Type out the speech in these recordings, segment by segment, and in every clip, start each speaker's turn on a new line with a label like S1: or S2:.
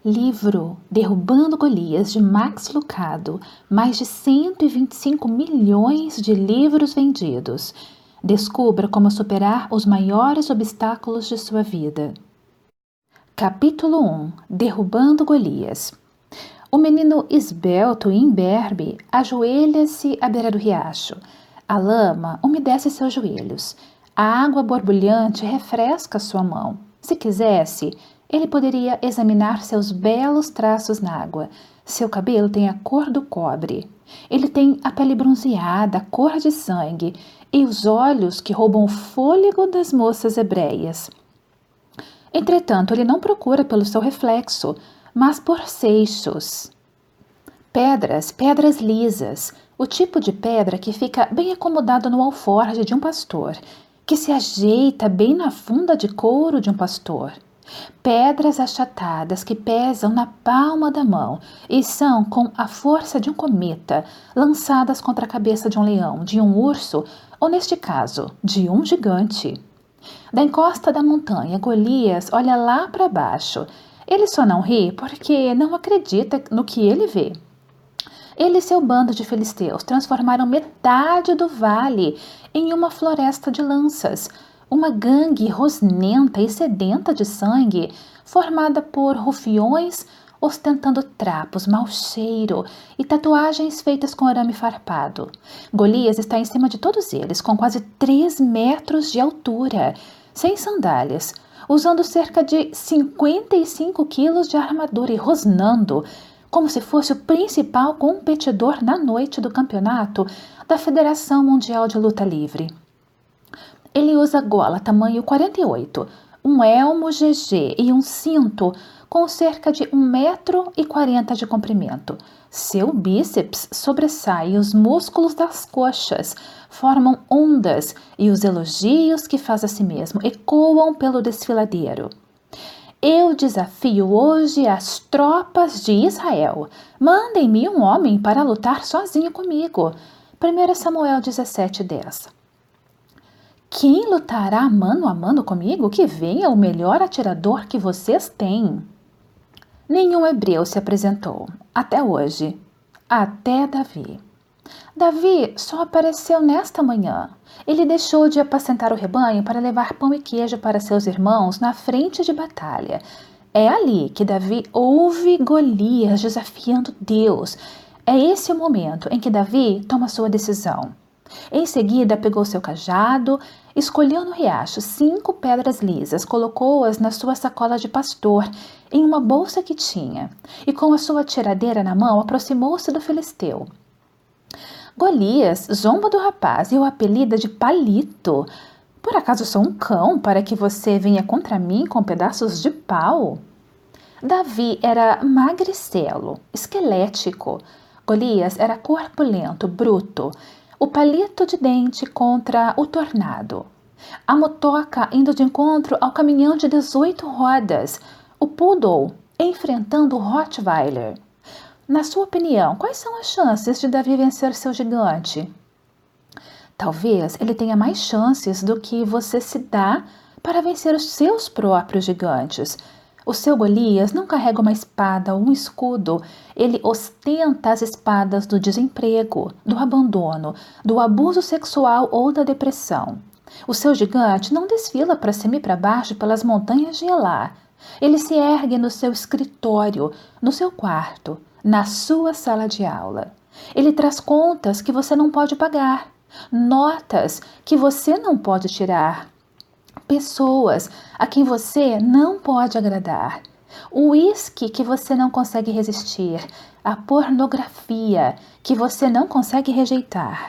S1: Livro Derrubando Golias, de Max Lucado. Mais de 125 milhões de livros vendidos. Descubra como superar os maiores obstáculos de sua vida. Capítulo 1. Derrubando Golias. O menino esbelto e imberbe ajoelha-se à beira do riacho. A lama umedece seus joelhos. A água borbulhante refresca sua mão. Se quisesse, ele poderia examinar seus belos traços na água. Seu cabelo tem a cor do cobre. Ele tem a pele bronzeada, a cor de sangue, e os olhos que roubam o fôlego das moças hebreias. Entretanto, ele não procura pelo seu reflexo, mas por seixos. Pedras lisas, o tipo de pedra que fica bem acomodado no alforje de um pastor, que se ajeita bem na funda de couro de um pastor. Pedras achatadas que pesam na palma da mão e são, com a força de um cometa, lançadas contra a cabeça de um leão, de um urso ou, neste caso, de um gigante. Da encosta da montanha, Golias olha lá para baixo. Ele só não ri porque não acredita no que ele vê. Ele e seu bando de filisteus transformaram metade do vale em uma floresta de lanças, uma gangue rosnenta e sedenta de sangue, formada por rufiões ostentando trapos, mau cheiro e tatuagens feitas com arame farpado. Golias está em cima de todos eles, com quase 3 metros de altura, sem sandálias, usando cerca de 55 quilos de armadura e rosnando, como se fosse o principal competidor na noite do campeonato da Federação Mundial de Luta Livre. Ele usa gola tamanho 48, um elmo GG e um cinto com cerca de 1,40 m de comprimento. Seu bíceps sobressai e os músculos das coxas formam ondas e os elogios que faz a si mesmo ecoam pelo desfiladeiro. Eu desafio hoje as tropas de Israel. Mandem-me um homem para lutar sozinho comigo. 1 Samuel 17:10. Quem lutará mano a mano comigo? Que venha o melhor atirador que vocês têm. Nenhum hebreu se apresentou, até hoje, até Davi. Davi só apareceu nesta manhã. Ele deixou de apacentar o rebanho para levar pão e queijo para seus irmãos na frente de batalha. É ali que Davi ouve Golias desafiando Deus. É esse o momento em que Davi toma sua decisão. Em seguida, pegou seu cajado, escolheu no riacho 5 pedras lisas, colocou-as na sua sacola de pastor, em uma bolsa que tinha, e com a sua tiradeira na mão, aproximou-se do filisteu. Golias zomba do rapaz e o apelida de Palito. Por acaso sou um cão para que você venha contra mim com pedaços de pau? Davi era magricelo, esquelético. Golias era corpulento, bruto. O palito de dente contra o tornado. A motoca indo de encontro ao caminhão de 18 rodas. O poodle enfrentando o Rottweiler. Na sua opinião, quais são as chances de Davi vencer seu gigante? Talvez ele tenha mais chances do que você se dá para vencer os seus próprios gigantes. O seu Golias não carrega uma espada ou um escudo. Ele ostenta as espadas do desemprego, do abandono, do abuso sexual ou da depressão. O seu gigante não desfila para cima e para baixo pelas montanhas de Elá. Ele se ergue no seu escritório, no seu quarto, na sua sala de aula. Ele traz contas que você não pode pagar, notas que você não pode tirar, pessoas a quem você não pode agradar, o uísque que você não consegue resistir, a pornografia que você não consegue rejeitar.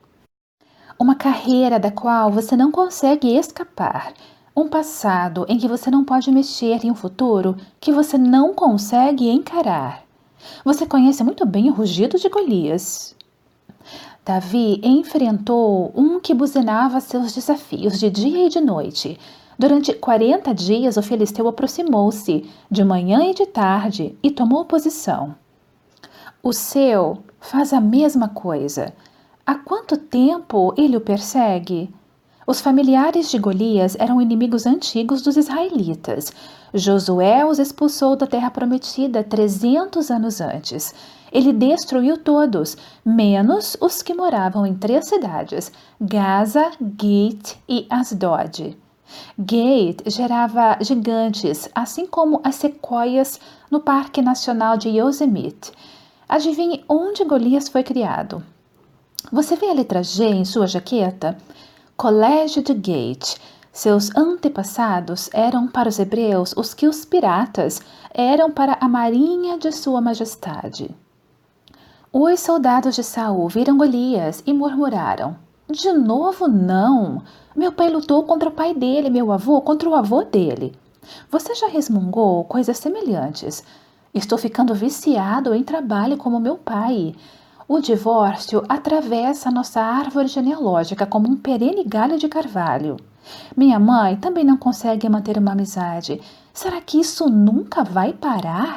S1: Uma carreira da qual você não consegue escapar, um passado em que você não pode mexer e um futuro que você não consegue encarar. Você conhece muito bem o rugido de Golias. Davi enfrentou um que buzinava seus desafios de dia e de noite. Durante 40 dias, o filisteu aproximou-se, de manhã e de tarde, e tomou posição. O seu faz a mesma coisa. Há quanto tempo ele o persegue? Os familiares de Golias eram inimigos antigos dos israelitas. Josué os expulsou da terra prometida 300 anos antes. Ele destruiu todos, menos os que moravam em 3 cidades, Gaza, Gate e Asdod. Gate gerava gigantes, assim como as sequoias no Parque Nacional de Yosemite. Adivinhe onde Golias foi criado? Você vê a letra G em sua jaqueta? Colégio de Gate. Seus antepassados eram para os hebreus os que os piratas eram para a marinha de sua majestade. Os soldados de Saul viram Golias e murmuraram: de novo não! Meu pai lutou contra o pai dele, meu avô contra o avô dele. Você já resmungou coisas semelhantes. Estou ficando viciado em trabalho como meu pai. O divórcio atravessa nossa árvore genealógica como um perene galho de carvalho. Minha mãe também não consegue manter uma amizade. Será que isso nunca vai parar?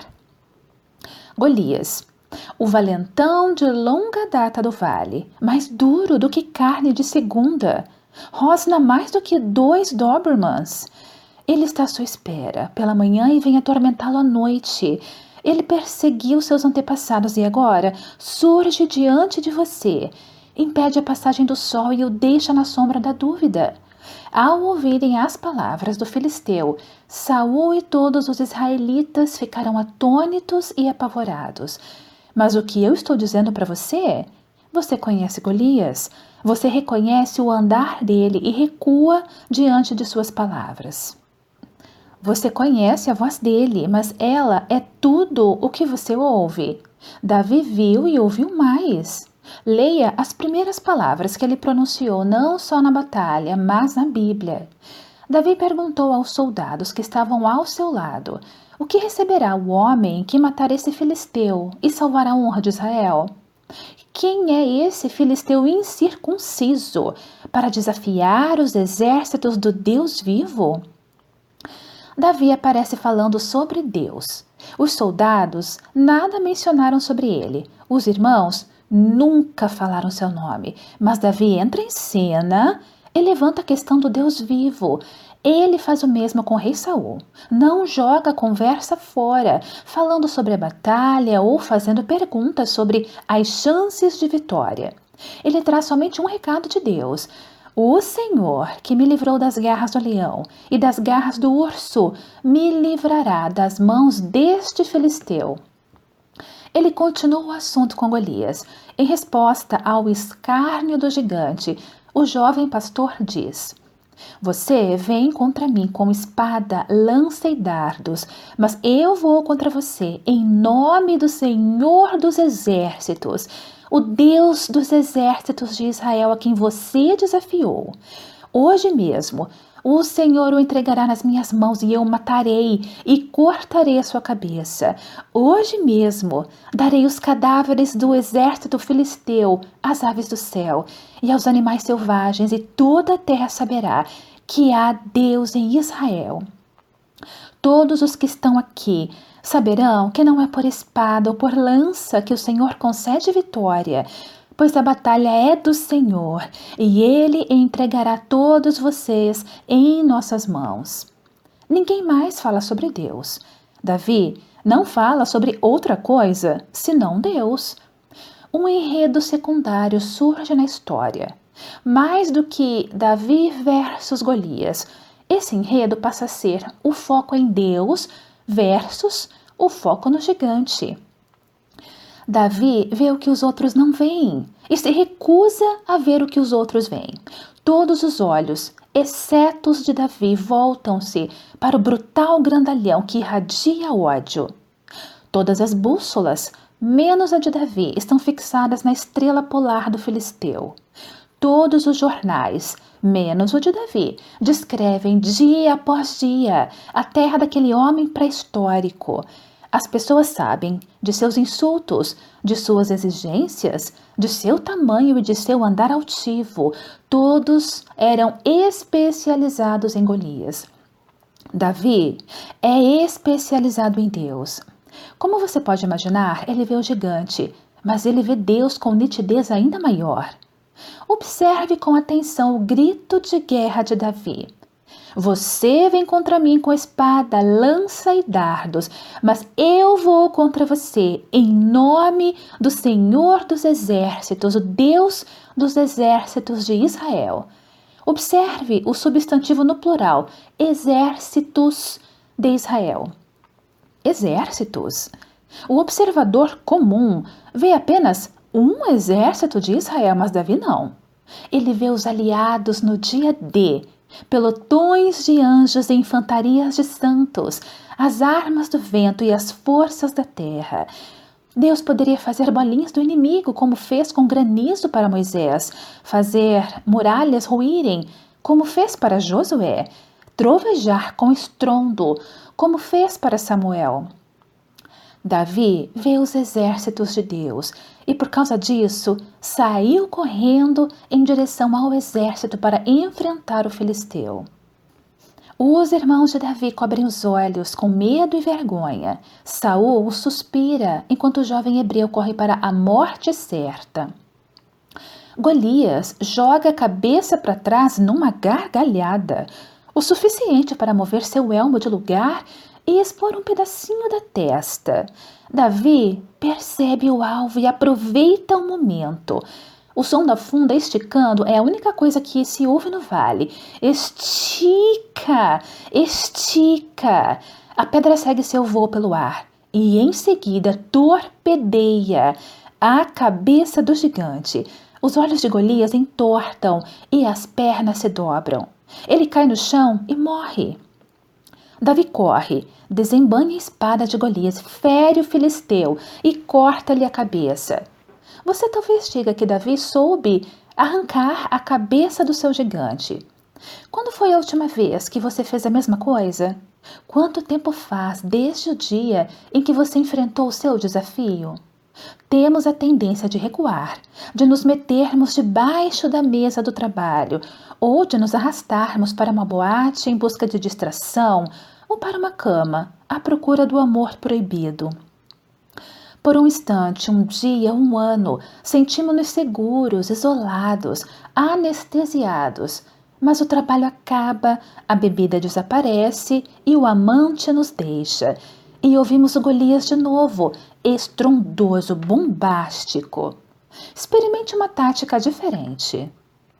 S1: Golias, o valentão de longa data do vale, mais duro do que carne de segunda, rosna mais do que 2 Dobermans. Ele está à sua espera pela manhã e vem atormentá-lo à noite. Ele perseguiu seus antepassados e agora surge diante de você, impede a passagem do sol e o deixa na sombra da dúvida. Ao ouvirem as palavras do filisteu, Saul e todos os israelitas ficaram atônitos e apavorados. Mas o que eu estou dizendo para você? Você conhece Golias? Você reconhece o andar dele e recua diante de suas palavras. Você conhece a voz dele, mas ela é tudo o que você ouve. Davi viu e ouviu mais. Leia as primeiras palavras que ele pronunciou não só na batalha, mas na Bíblia. Davi perguntou aos soldados que estavam ao seu lado: o que receberá o homem que matar esse filisteu e salvar a honra de Israel? Quem é esse filisteu incircunciso para desafiar os exércitos do Deus vivo? Davi aparece falando sobre Deus. Os soldados nada mencionaram sobre ele. Os irmãos nunca falaram seu nome. Mas Davi entra em cena e levanta a questão do Deus vivo. Ele faz o mesmo com o rei Saul. Não joga a conversa fora, falando sobre a batalha ou fazendo perguntas sobre as chances de vitória. Ele traz somente um recado de Deus: o Senhor, que me livrou das garras do leão e das garras do urso, me livrará das mãos deste filisteu. Ele continua o assunto com Golias. Em resposta ao escárnio do gigante, o jovem pastor diz: você vem contra mim com espada, lança e dardos, mas eu vou contra você em nome do Senhor dos Exércitos, o Deus dos exércitos de Israel a quem você desafiou. Hoje mesmo, o Senhor o entregará nas minhas mãos e eu o matarei e cortarei a sua cabeça. Hoje mesmo, darei os cadáveres do exército filisteu às aves do céu e aos animais selvagens, e toda a terra saberá que há Deus em Israel. Todos os que estão aqui saberão que não é por espada ou por lança que o Senhor concede vitória, pois a batalha é do Senhor, e Ele entregará todos vocês em nossas mãos. Ninguém mais fala sobre Deus. Davi não fala sobre outra coisa senão Deus. Um enredo secundário surge na história. Mais do que Davi versus Golias, esse enredo passa a ser o foco em Deus versus o foco no gigante. Davi vê o que os outros não veem e se recusa a ver o que os outros veem. Todos os olhos, exceto os de Davi, voltam-se para o brutal grandalhão que irradia ódio. Todas as bússolas, menos a de Davi, estão fixadas na estrela polar do filisteu. Todos os jornais, menos o de Davi, descrevem dia após dia a terra daquele homem pré-histórico. As pessoas sabem de seus insultos, de suas exigências, de seu tamanho e de seu andar altivo. Todos eram especializados em Golias. Davi é especializado em Deus. Como você pode imaginar, ele vê o gigante, mas ele vê Deus com nitidez ainda maior. Observe com atenção o grito de guerra de Davi. Você vem contra mim com espada, lança e dardos, mas eu vou contra você em nome do Senhor dos Exércitos, o Deus dos Exércitos de Israel. Observe o substantivo no plural, exércitos de Israel. Exércitos. O observador comum vê apenas um exército de Israel, mas Davi não. Ele vê os aliados no dia D, pelotões de anjos e infantarias de santos, as armas do vento e as forças da terra. Deus poderia fazer bolinhas do inimigo, como fez com granizo para Moisés, fazer muralhas ruírem, como fez para Josué, trovejar com estrondo, como fez para Samuel. Davi vê os exércitos de Deus e, por causa disso, saiu correndo em direção ao exército para enfrentar o filisteu. Os irmãos de Davi cobrem os olhos com medo e vergonha. Saul suspira enquanto o jovem hebreu corre para a morte certa. Golias joga a cabeça para trás numa gargalhada, o suficiente para mover seu elmo de lugar e expor um pedacinho da testa. Davi percebe o alvo e aproveita o momento. O som da funda esticando é a única coisa que se ouve no vale. Estica, estica. A pedra segue seu voo pelo ar e em seguida torpedeia a cabeça do gigante. Os olhos de Golias entortam e as pernas se dobram. Ele cai no chão e morre. Davi corre, desembanha a espada de Golias, fere o filisteu e corta-lhe a cabeça. Você talvez diga que Davi soube arrancar a cabeça do seu gigante. Quando foi a última vez que você fez a mesma coisa? Quanto tempo faz desde o dia em que você enfrentou o seu desafio? Temos a tendência de recuar, de nos metermos debaixo da mesa do trabalho ou de nos arrastarmos para uma boate em busca de distração ou para uma cama à procura do amor proibido. Por um instante, um dia, um ano, sentimos-nos seguros, isolados, anestesiados. Mas o trabalho acaba, a bebida desaparece e o amante nos deixa. E ouvimos o Golias de novo, estrondoso, bombástico. Experimente uma tática diferente.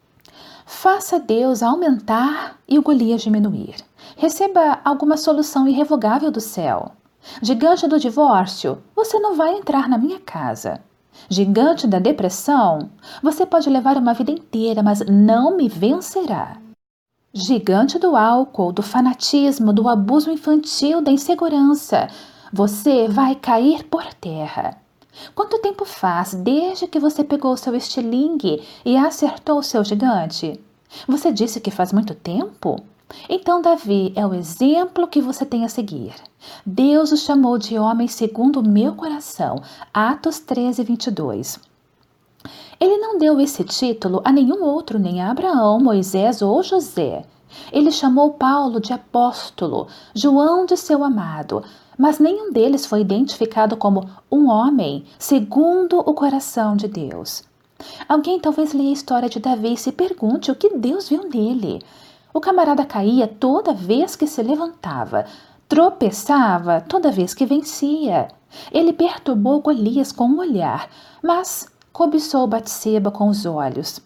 S1: Faça Deus aumentar e o Golias diminuir. Receba alguma solução irrevogável do céu. Gigante do divórcio, você não vai entrar na minha casa. Gigante da depressão, você pode levar uma vida inteira, mas não me vencerá. Gigante do álcool, do fanatismo, do abuso infantil, da insegurança, você vai cair por terra. Quanto tempo faz desde que você pegou seu estilingue e acertou seu gigante? Você disse que faz muito tempo? Então Davi é o exemplo que você tem a seguir. Deus o chamou de homem segundo o meu coração. Atos 13, 22. Ele não deu esse título a nenhum outro, nem a Abraão, Moisés ou José. Ele chamou Paulo de apóstolo, João de seu amado, mas nenhum deles foi identificado como um homem segundo o coração de Deus. Alguém talvez leia a história de Davi e se pergunte o que Deus viu nele. O camarada caía toda vez que se levantava, tropeçava toda vez que vencia. Ele perturbou Golias com um olhar, mas cobiçou Batseba com os olhos.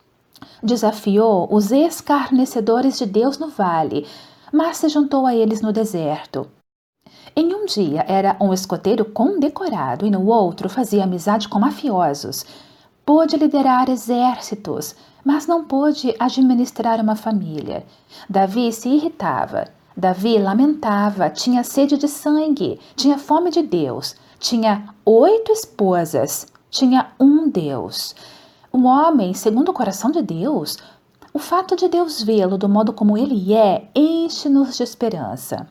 S1: Desafiou os escarnecedores de Deus no vale, mas se juntou a eles no deserto. Em um dia era um escoteiro condecorado e no outro fazia amizade com mafiosos. Pôde liderar exércitos, mas não pôde administrar uma família. Davi se irritava. Davi lamentava, tinha sede de sangue, tinha fome de Deus, tinha 8 esposas, tinha um Deus. Um homem, segundo o coração de Deus, o fato de Deus vê-lo do modo como ele é, enche-nos de esperança.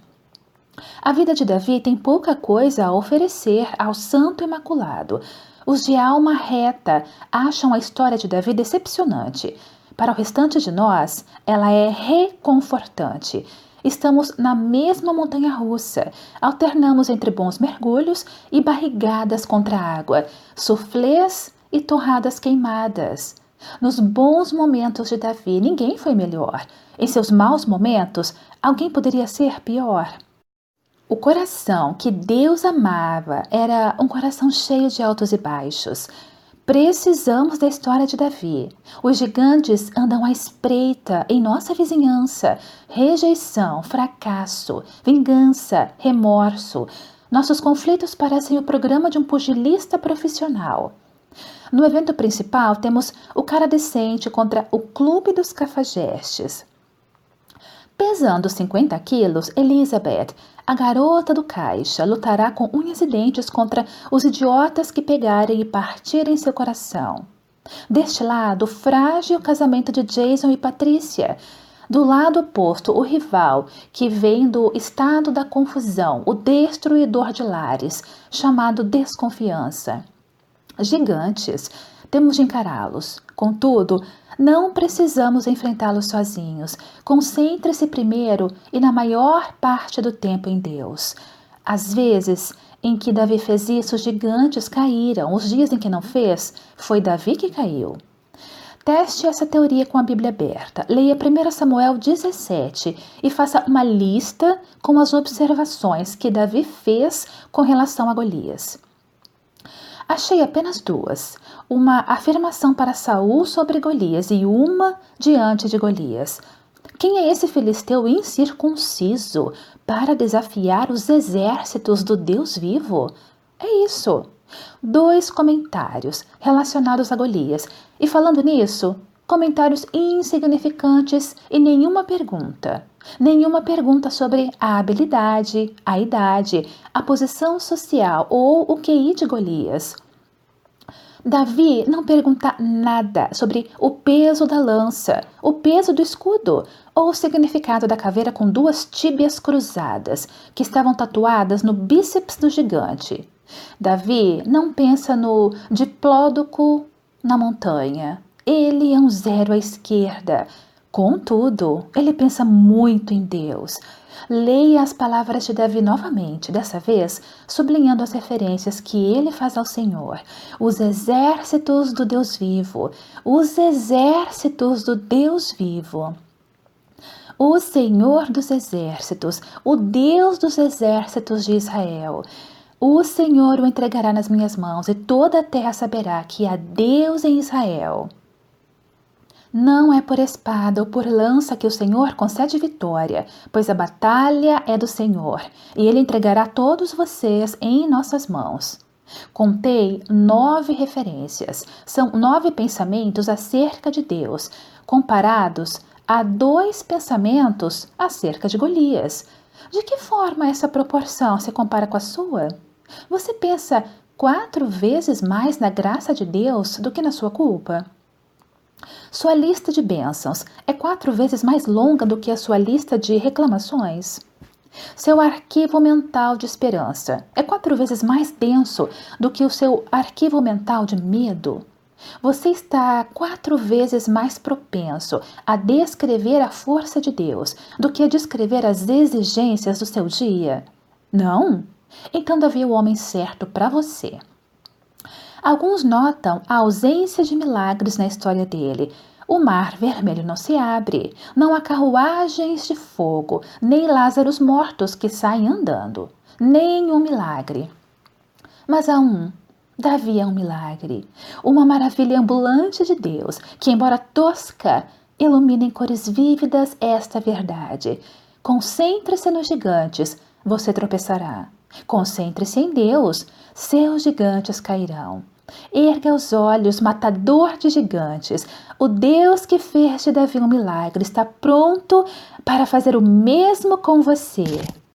S1: A vida de Davi tem pouca coisa a oferecer ao Santo Imaculado. Os de alma reta acham a história de Davi decepcionante. Para o restante de nós, ela é reconfortante. Estamos na mesma montanha-russa, alternamos entre bons mergulhos e barrigadas contra a água, suflês e torradas queimadas. Nos bons momentos de Davi, ninguém foi melhor. Em seus maus momentos, alguém poderia ser pior. O coração que Deus amava era um coração cheio de altos e baixos. Precisamos da história de Davi. Os gigantes andam à espreita em nossa vizinhança. Rejeição, fracasso, vingança, remorso. Nossos conflitos parecem o programa de um pugilista profissional. No evento principal, temos o cara decente contra o Clube dos Cafajestes. Pesando 50 quilos, Elizabeth, a garota do caixa, lutará com unhas e dentes contra os idiotas que pegarem e partirem seu coração. Deste lado, o frágil casamento de Jason e Patrícia. Do lado oposto, o rival, que vem do estado da confusão, o destruidor de lares, chamado desconfiança. Gigantes, temos de encará-los. Contudo, não precisamos enfrentá-los sozinhos. Concentre-se primeiro e na maior parte do tempo em Deus. Às vezes em que Davi fez isso, os gigantes caíram. Os dias em que não fez, foi Davi que caiu. Teste essa teoria com a Bíblia aberta. Leia 1 Samuel 17 e faça uma lista com as observações que Davi fez com relação a Golias. Achei apenas duas, uma afirmação para Saul sobre Golias e uma diante de Golias. Quem é esse filisteu incircunciso para desafiar os exércitos do Deus vivo? É isso. 2 comentários relacionados a Golias. E falando nisso, comentários insignificantes e nenhuma pergunta. Nenhuma pergunta sobre a habilidade, a idade, a posição social ou o QI de Golias. Davi não pergunta nada sobre o peso da lança, o peso do escudo ou o significado da caveira com 2 tíbias cruzadas que estavam tatuadas no bíceps do gigante. Davi não pensa no diplódoco na montanha. Ele é um 0 à esquerda. Contudo, ele pensa muito em Deus. Leia as palavras de Davi novamente, dessa vez sublinhando as referências que ele faz ao Senhor. Os exércitos do Deus vivo, os exércitos do Deus vivo. O Senhor dos exércitos, o Deus dos exércitos de Israel. O Senhor o entregará nas minhas mãos e toda a terra saberá que há Deus em Israel. Não é por espada ou por lança que o Senhor concede vitória, pois a batalha é do Senhor, e Ele entregará todos vocês em nossas mãos. Contei 9 referências, são 9 pensamentos acerca de Deus, comparados a 2 pensamentos acerca de Golias. De que forma essa proporção se compara com a sua? Você pensa 4 vezes mais na graça de Deus do que na sua culpa? Sua lista de bênçãos é 4 vezes mais longa do que a sua lista de reclamações? Seu arquivo mental de esperança é 4 vezes mais denso do que o seu arquivo mental de medo? Você está 4 vezes mais propenso a descrever a força de Deus do que a descrever as exigências do seu dia? Não? Então Davi é o homem certo para você. Alguns notam a ausência de milagres na história dele. O mar vermelho não se abre, não há carruagens de fogo, nem Lázaros mortos que saem andando. Nenhum milagre. Mas há um. Davi é um milagre. Uma maravilha ambulante de Deus, que, embora tosca, ilumina em cores vívidas esta verdade. Concentre-se nos gigantes, você tropeçará. Concentre-se em Deus, seus gigantes cairão. Erga os olhos, matador de gigantes. O Deus que fez de Davi um milagre está pronto para fazer o mesmo com você.